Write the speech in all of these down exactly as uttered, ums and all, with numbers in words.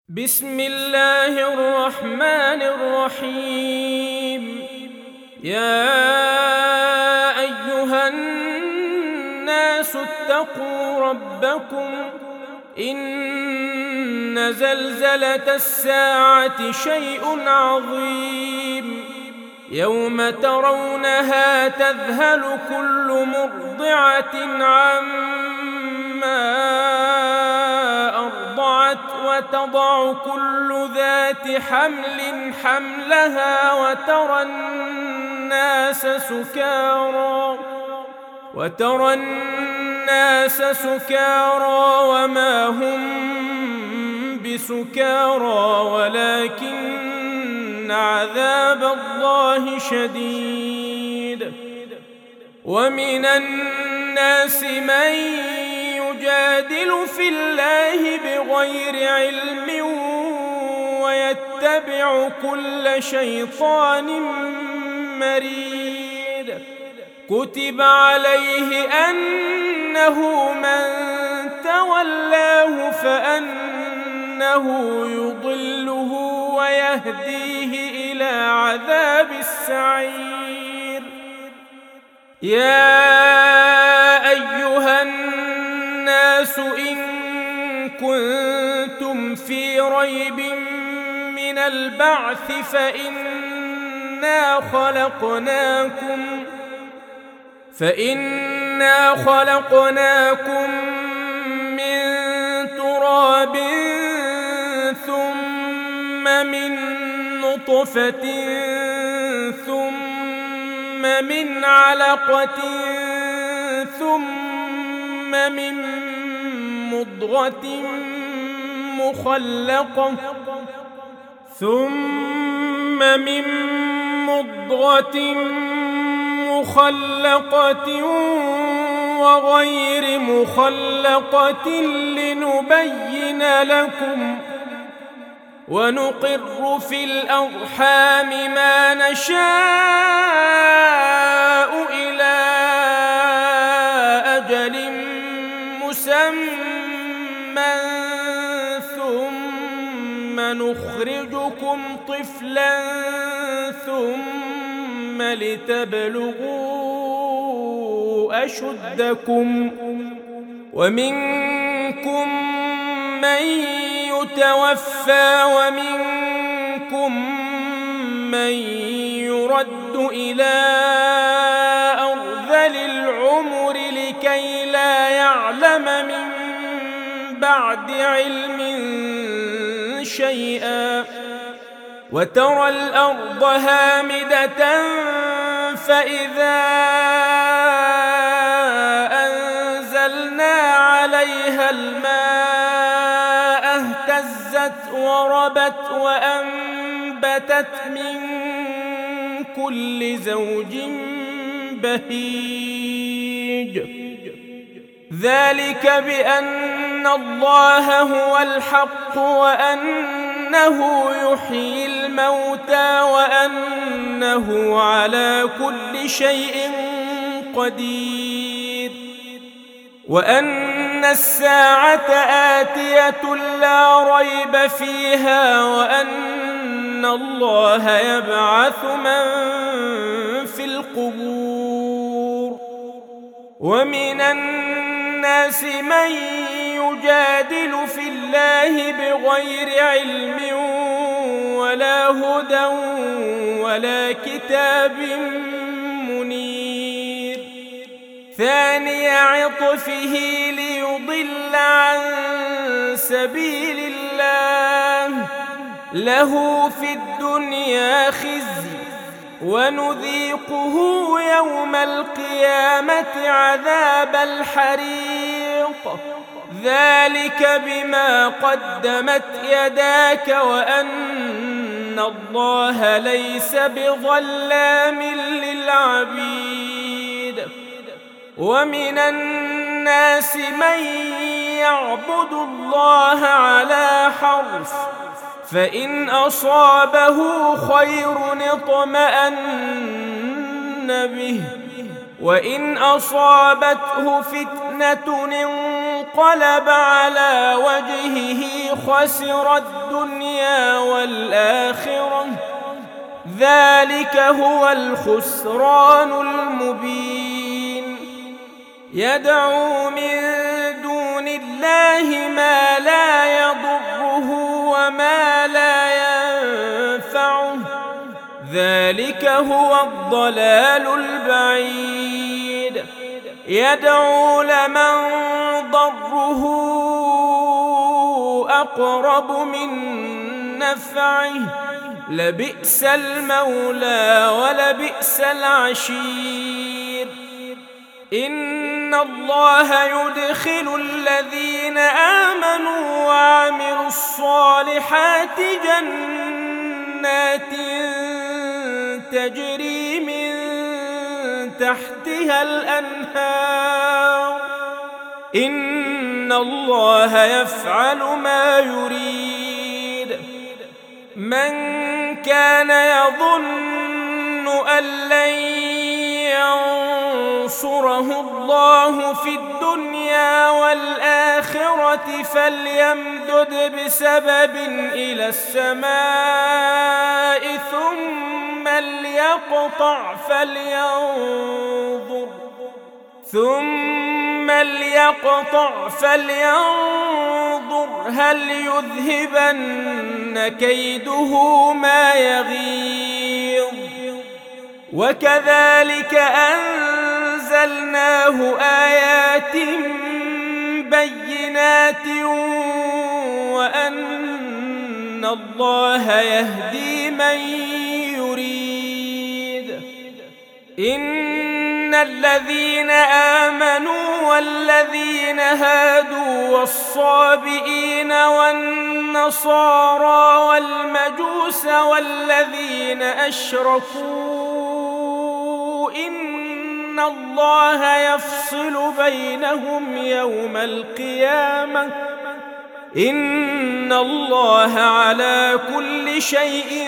بسم الله الرحمن الرحيم. يا أيها الناس اتقوا ربكم إن زلزلة الساعة شيء عظيم يوم ترونها تذهل كل مرضعة عما أرضعت وتضع كل ذات حمل حملها وترى الناس سكارى وترى الناس سكارى وما هم بسكارى ولكن عذاب الله شديد. ومن الناس من يجادل في الله بغير علم ويتبع كل شيطان مريد. كتب عليه أنه من تولاه فأنه يضله ويهديه إلى عذاب السعير. يا أيها الناس إن كنتم في ريب من البعث فإنا خلقناكم فإنا خلقناكم من تراب ثم من نطفة ثم من علقة ثم من مضغة مخلقة ثم من مضغة مخلقة وغير مخلقة لنبين لكم ونقر في الأرحام ما نشاء إلى أجل مسمى ثم نخرجكم طفلا ثم لتبلغوا أشدكم ومنكم من يتوفى ومنكم من يرد إلى أرذل العمر لكي لا يعلم من بعد علم شيئا. وترى الأرض هامدة فإذا أنزلنا عليها الماء اهتزت وربت وأنبتت من كل زوج بهيج. ذلك بأن الله هو الحق وأنه يحيي الموتى وأنه على كل شيء قدير وأن الساعة آتية لا ريب فيها وأن الله يبعث من في القبور. ومن الناس من يجادل في الله بغير علم ولا هدى ولا كتاب منير. ثاني عطفه ليضل عن سبيل الله له في الدنيا خزي ونذيقه يوم القيامة عذاب الحريق. ذلك بما قدمت يداك وأن الله ليس بظلام للعبيد. ومن الناس من يعبد الله على حرف فإن أصابه خير اطمأن به وإن أصابته فتنة انقلب على وجهه خسر الدنيا والآخرة ذلك هو الخسران المبين. يدعو من دون الله ما لا يضره وما لا ينفعه ذلك هو الضلال البعيد. يدعو لمن ضره أقرب من نفعه لبئس المولى ولبئس العشير. إن الله يدخل الذين آمنوا وعملوا الصالحات جنات تجري من تحتها الأنهار إن الله يفعل ما يريد. من كان يظن أن لن ينصره الله في الدنيا والآخرة فليمدد بسبب إلى السماء ثم ليقطع فلينظر ثم ليقطع فلينظر هل يذهبن كيده ما يغيظ. وكذلك أنزلناه آيات بينات وأن الله يهدي من يريد. إن الذين آمنوا والذين هادوا والصابئين والنصارى والمجوس والذين أشركوا إن الله يفصل بينهم يوم القيامة إن الله على كل شيء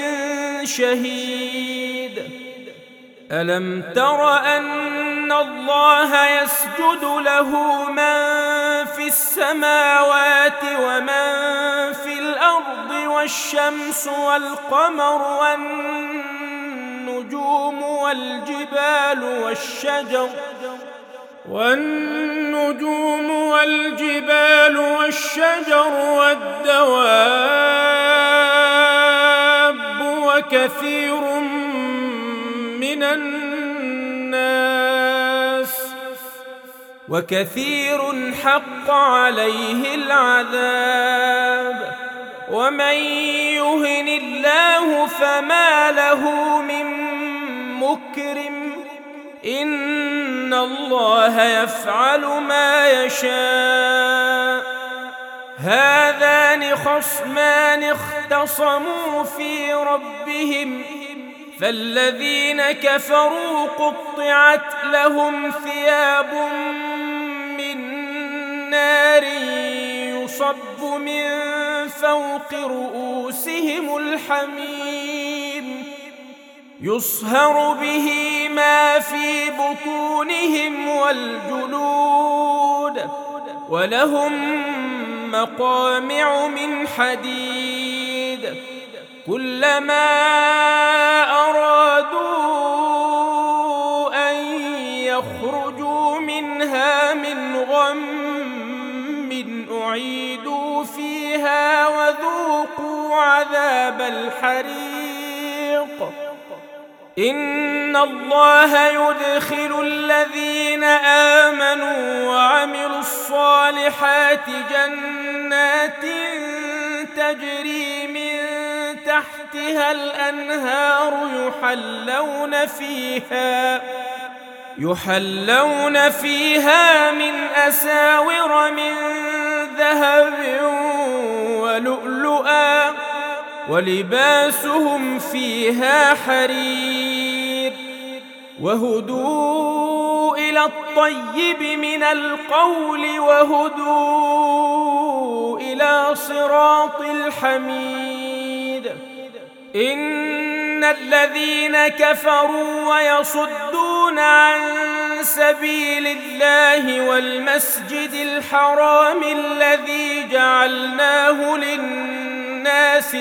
شهيد. ألم تر أن الله يسجد له من في السماوات ومن في الأرض والشمس والقمر والنجوم والجبال والشجر والنجوم والجبال والشجر والدواب وكثير من الناس وكثير حق عليه العذاب ومن يهن الله فما له من مكرم إن الله يفعل ما يشاء. هذان خصمان اختصموا في ربهم فالذين كفروا قطعت لهم ثياب من نار يصب من فوق رؤوسهم الحميم يصهر به ما في بطونهم والجلود ولهم مقامع من حديد كلما أرادوا أن يخرجوا منها من غم أعيدوا فيها وذوقوا عذاب الحريق. إن الله يدخل الذين آمنوا وعملوا الصالحات جنات تجري من تحتها الأنهار يحلون فيها يحلون فيها من أساور من ذهب ولؤلؤا ولباسهم فيها حرير وهدوا إلى الطيب من القول وهدوا إلى صراط الحميد. إن الذين كفروا ويصدون عن سبيل الله والمسجد الحرام الذي جعلناه للناس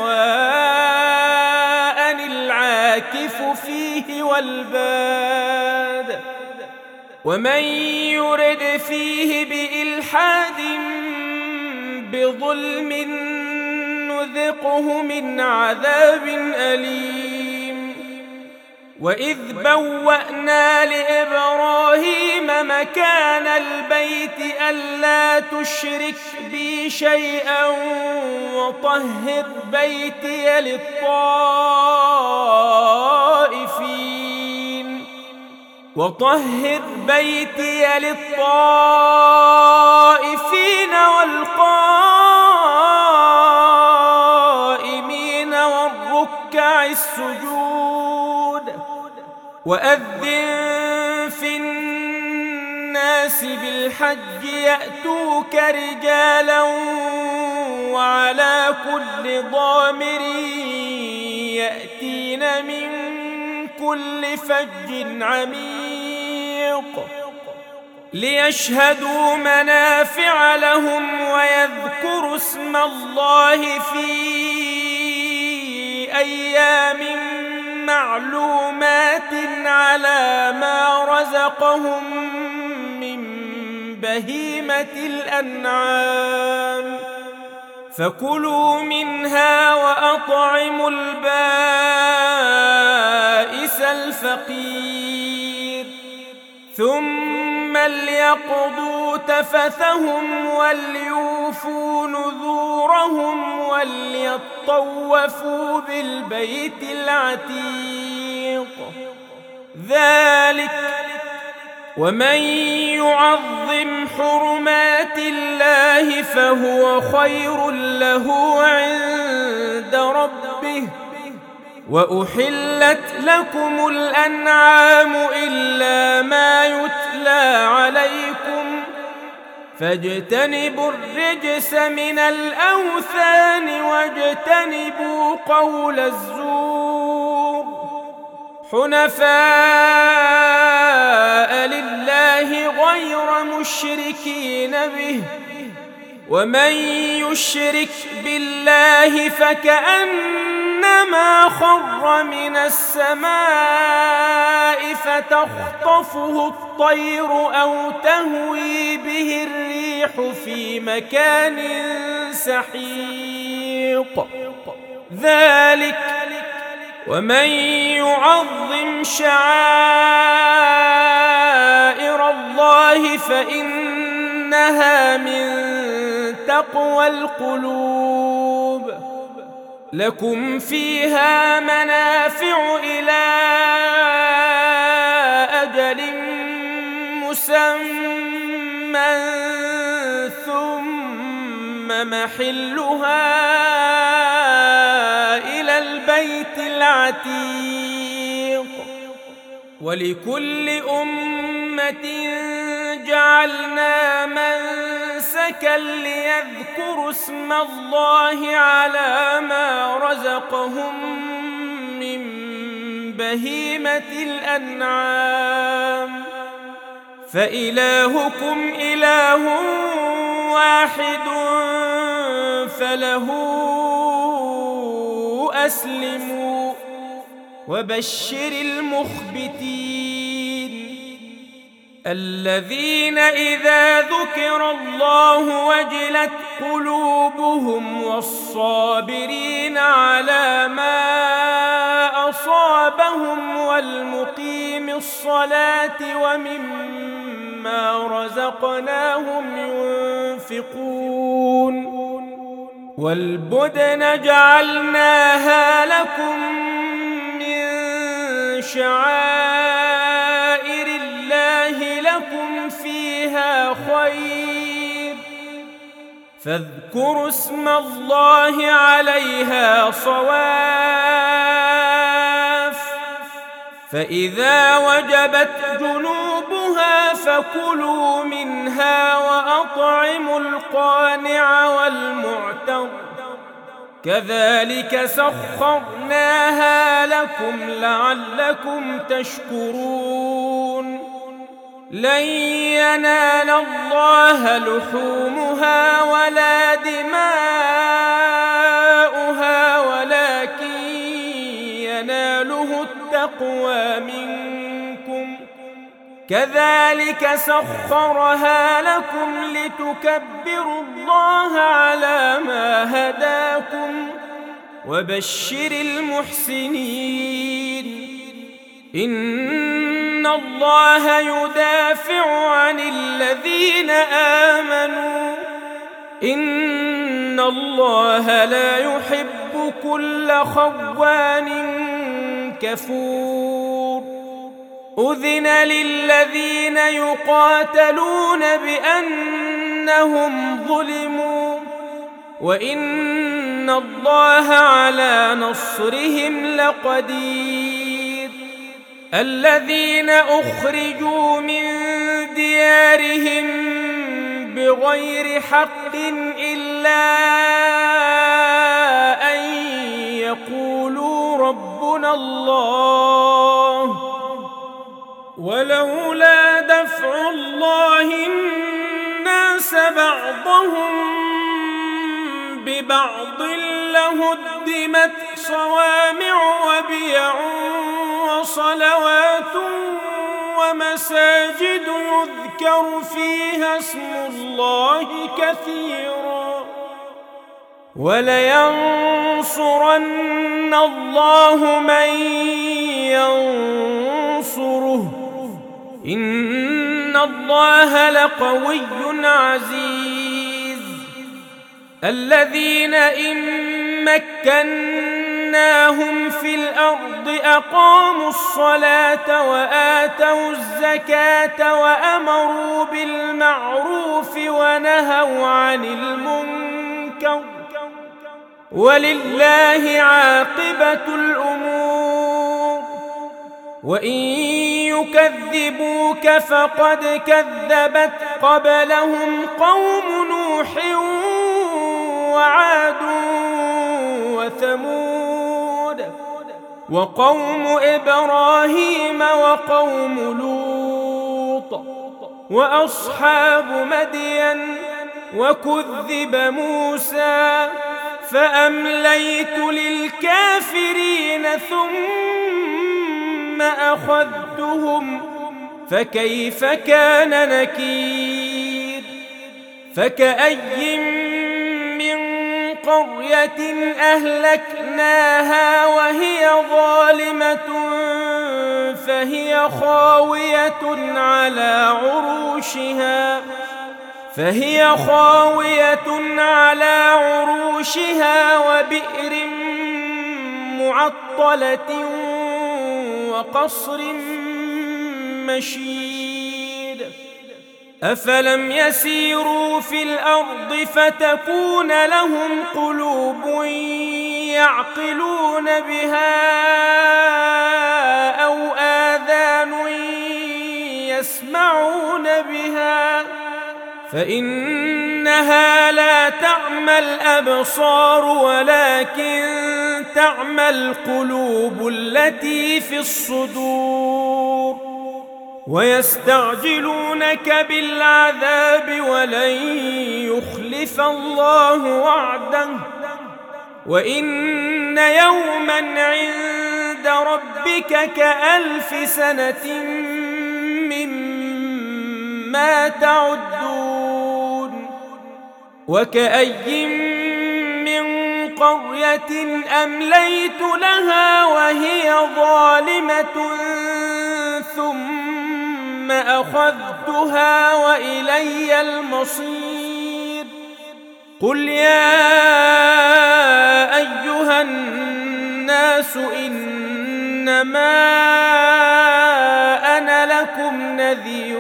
سواء العاكف فيه والباد ومن يرد فيه بإلحاد بظلم نذقه من عذاب أليم. وإذ بوأنا لإبراهيم مكان البيت ألا تشرك بي شيئا وطهر بيتي للطائفين وطهر بيتي للطائفين والقائمين والركع السجود وأذن في الناس بالحج يأتوك رجالا وعلى كل ضامر يأتين من كل فج عميق ليشهدوا منافع لهم ويذكروا اسم الله في أيام معلومات على ما رزقهم من بهيمة الأنعام فكلوا منها وأطعموا البائس الفقير ثم ليقضوا تفثهم وليوفوا نذورهم وليطوفوا بالبيت العتيق ذلك ومن يعظم حرمات الله فهو خير له عند ربه وأحلت لكم الأنعام إلا ما يتلى عليكم فاجتنبوا الرجس من الأوثان واجتنبوا قول الزور حنفاء لله غير مشركين به ومن يشرك بالله فكأنما خر من السماء فتخطفه الطير أو تهوي به الريح في مكان سحيق ذلك ومن يعظم شعائر الله فإنها من تقوى القلوب لكم فيها منافع إلى أجل مسمى ثم محلها إلى البيت العتيق ولكل أمة جعلنا منسكا ليذكروا اسم الله على ما رزقهم من بهيمة الأنعام فإلهكم إله واحد فله أسلموا وبشر المخبتين الذين إذا ذكر الله وجلت قلوبهم والصابرين على ما أصابهم والمقيم الصلاة ومما رزقناهم ينفقون والبدن جعلناها لكم من شعائر الله لكم فيها خير فاذكروا اسم الله عليها صواف فإذا وجبت جنوبها فكلوا منها وأطعموا القانع والمعتر كذلك سخرناها لكم لعلكم تشكرون لن ينال الله لحومها ولا دماؤها ولكن يناله التقوى منكم كذلك سخرها لكم لتكبروا الله على ما هداكم وبشر المحسنين إن الله يدافع عن الذين آمنوا إن الله لا يحب كل خوان كفور أذن للذين يقاتلون بأنهم ظلموا وإن الله على نصرهم لقدير الذين أخرجوا من ديارهم بغير حق إلا أن يقولوا ربنا الله ولولا دفع الله الناس بعضهم ببعض لهدمت صوامع وبيع وصلوات ومساجد يذكر فيها اسم الله كثيرا ولينصرن الله من ينصره إن الله لقوي عزيز الذين إن مكناهم في الأرض أقاموا الصلاة وآتوا الزكاة وأمروا بالمعروف ونهوا عن المنكر ولله عاقبة الأمور وإن يكذبوك فقد كذبت قبلهم قوم نوح وعاد وثمود وقوم إبراهيم وقوم لوط وأصحاب مدين وكذب موسى فأمليت للكافرين ثم أخذتهم فكيف كان نكير فكأي من قرية أهلكناها وهي ظالمة فهي خاوية على عروشها فهي خاوية على عروشها وبئر معطلة وقصر مشيد أفلم يسيروا في الأرض فتكون لهم قلوب يعقلون بها أو آذان يسمعون بها فإنها لا تعمى الأبصار ولكن تعمى القلوب التي في الصدور ويستعجلونك بالعذاب ولن يخلف الله وعده وإن يوما عند ربك كألف سنة مما تعدون وكأي من قرية أمليت لها وهي ظالمة ثم أخذتها وإلي المصير قل يا أيها الناس إنما أنا لكم نذير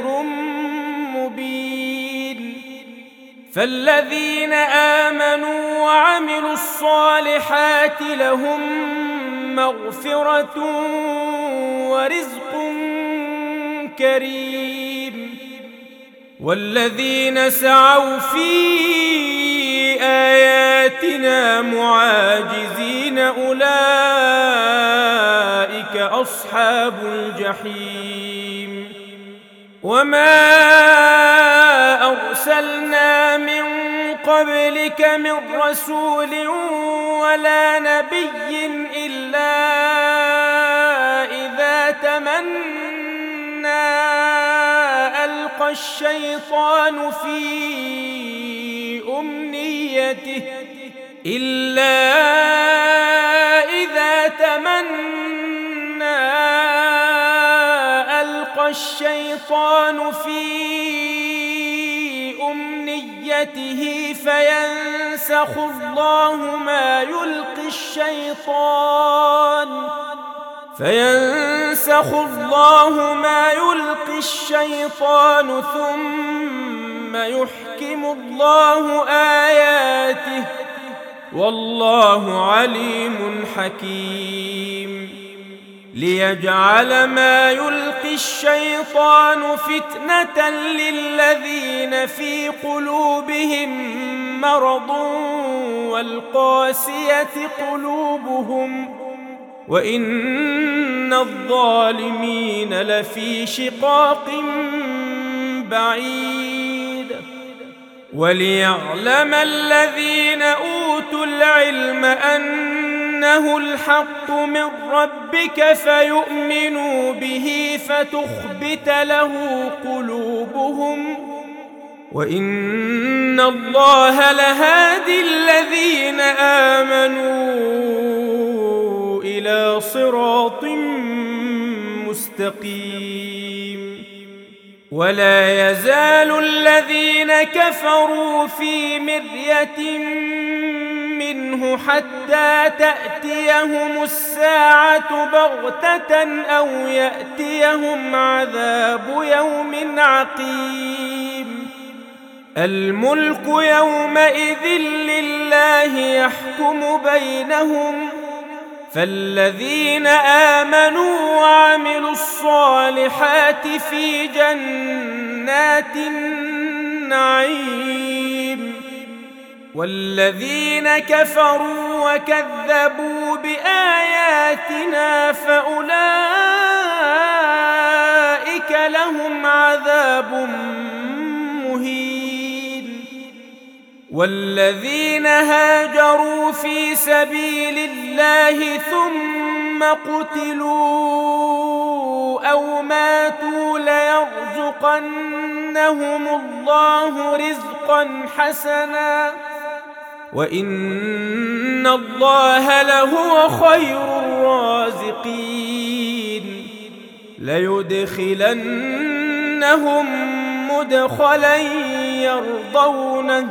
مبين فالذين آمنوا وعملوا الصالحات لهم مغفرة ورزق كريم والذين سعوا في آياتنا معاجزين أولئك أصحاب الجحيم وما أرسلنا من قبلك من رسول ولا نبي إلا إذا تمنى ألقى الشيطان في أمنيته إلا إذا تمنى ألقى الشيطان في أمنيته فينسخ الله ما يلقي الشيطان فينسخ الله ما يلقي الشيطان ثم يحكم الله آياته والله عليم حكيم ليجعل ما يلقي الشيطان فتنة للذين في قلوبهم مرض والقاسية قلوبهم وإن الظالمين لفي شقاق بعيد وليعلم الذين أوتوا العلم أنه الحق من ربك فيؤمنوا به فتخبت له قلوبهم وإن الله لهادي الذين آمنوا إلى صراط مستقيم ولا يزال الذين كفروا في مرية منه حتى تأتيهم الساعة بغتة أو يأتيهم عذاب يوم عقيم الملك يومئذ لله يحكم بينهم فالذين آمنوا وعملوا الصالحات في جنات النعيم والذين كفروا وكذبوا بآياتنا فأولئك لهم عذاب مهين والذين هاجروا في سبيل الله ثم قتلوا أو ماتوا ليرزقنهم الله رزقا حسنا وإن الله لهو خير الرازقين ليدخلنهم مدخلا يرضونه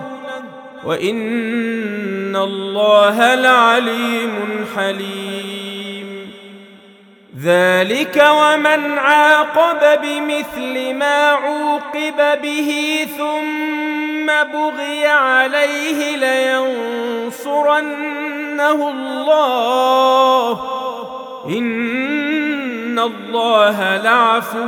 وإن الله لعليم حليم ذلك ومن عاقب بمثل ما عوقب به ثم بغي عليه لينصرنه الله إن الله لعفو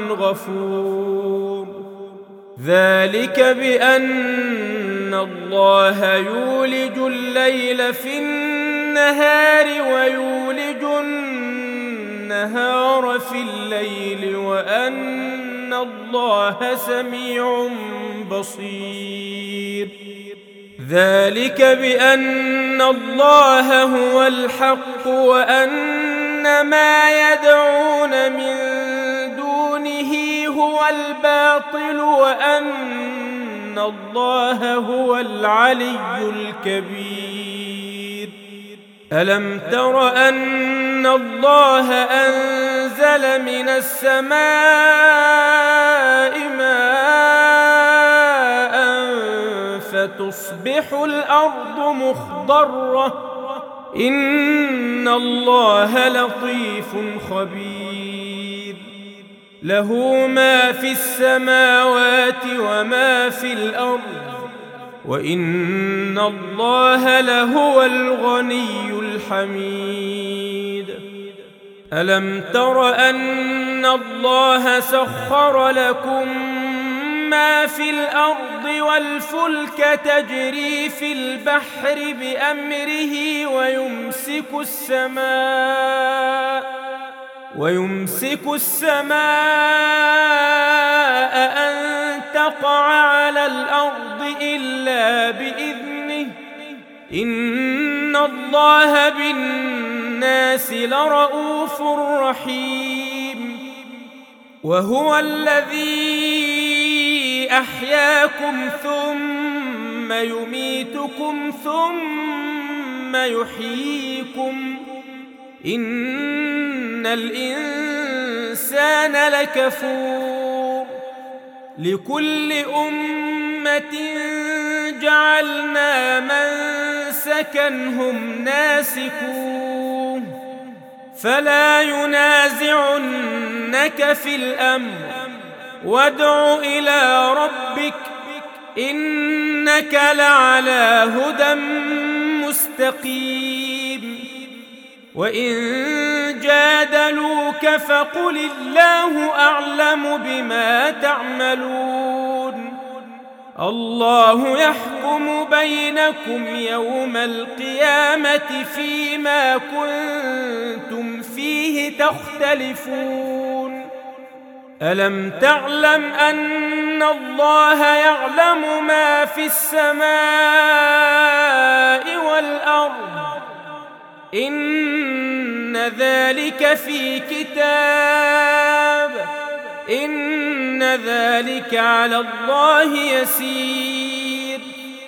غفور ذلك بأن الله يولج الليل في النهار ويولج النهار في الليل وأن الله سميع بصير ذلك بأن الله هو الحق وأن ما يدعون من دونه هو الباطل وأن الله هو العلي الكبير ألم تر أن الله أنزل من السماء ماء فتصبح الأرض مخضرة إن الله لطيف خبير له ما في السماوات وما في الأرض وإن الله لهو الغني الحميد ألم تر أن الله سخر لكم ما في الأرض والفلك تجري في البحر بأمره ويمسك السماء ويمسك السماء أن تقع على الأرض إلا بإذنه إن الله بالناس لرءوف رحيم وهو الذي أحياكم ثم يميتكم ثم يحييكم إن الإنسان لكفور لكل أمة جعلنا منسكا هم ناسكوه فلا ينازعنك في الأمر وادع إلى ربك إنك لعلى هدى مستقيم وإن جادلوك فقل الله أعلم بما تعملون الله يحكم بينكم يوم القيامة فيما كنتم فيه تختلفون ألم تعلم أن الله يعلم ما في السماء والأرض إن ذلك في كتاب إن ذلك على الله يسير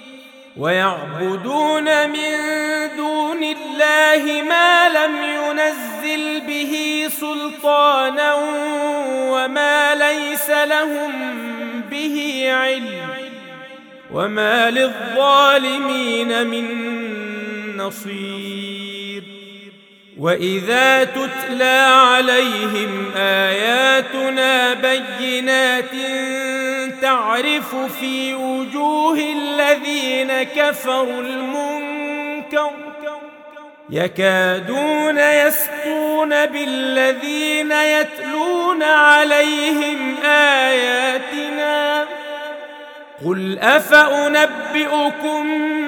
ويعبدون من دون الله ما لم ينزل به سلطانا وما ليس لهم به علم وما للظالمين من نصير وإذا تتلى عليهم آياتنا بينات تعرف في وجوه الذين كفروا المنكر يكادون يسقون بالذين يتلون عليهم آياتنا قل أفأنبئكم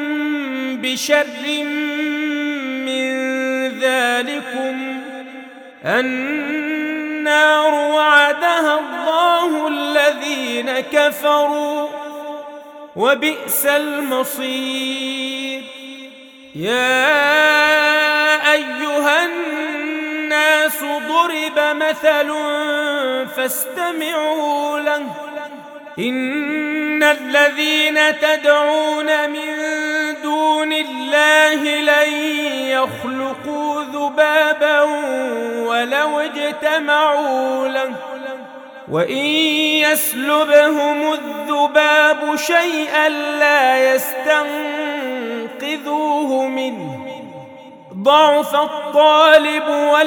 بشر من ذلكم النار وعدها الله الذين كفروا وبئس المصير يا أيها الناس ضرب مثل فاستمعوا له إن الذين تدعون من دون الله لن يخلقوا ذبابا ولو اجتمعوا له وإن يسلبهم الذباب شيئا لا يستنقذوه منه ضعف الطالب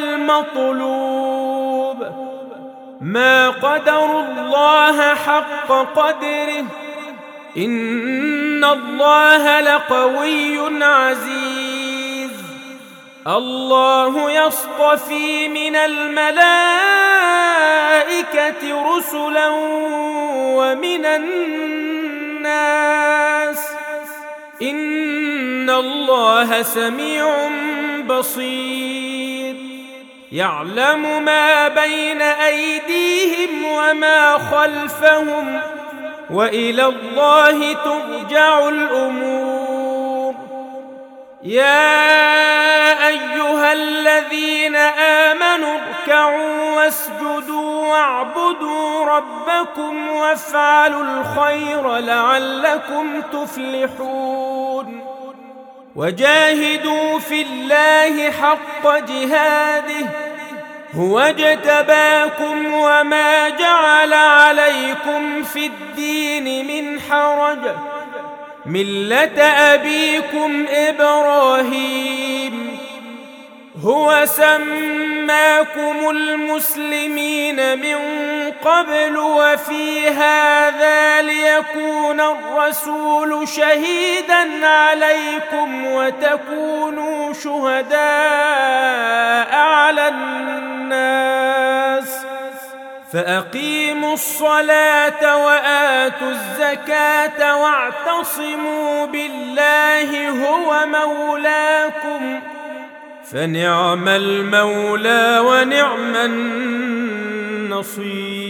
والمطلوب ما قدروا الله حق قدره إن الله لقوي عزيز الله يصطفي من الملائكة رسلا ومن الناس إن الله سميع بصير يعلم ما بين أيديهم وما خلفهم وإلى الله ترجع الأمور يا أيها الذين آمنوا اركعوا واسجدوا واعبدوا ربكم وافعلوا الخير لعلكم تفلحون وجاهدوا في الله حق جهاده هو اجتباكم وما جعل عليكم في الدين من حرج ملة أبيكم إبراهيم هو سماكم المسلمين من قبل وفي هذا ليكون الرسول شهيدا عليكم وتكونوا شهداء على الناس فأقيموا الصلاة وآتوا الزكاة واعتصموا بالله هو مولاكم فنعم المولى ونعم النصير.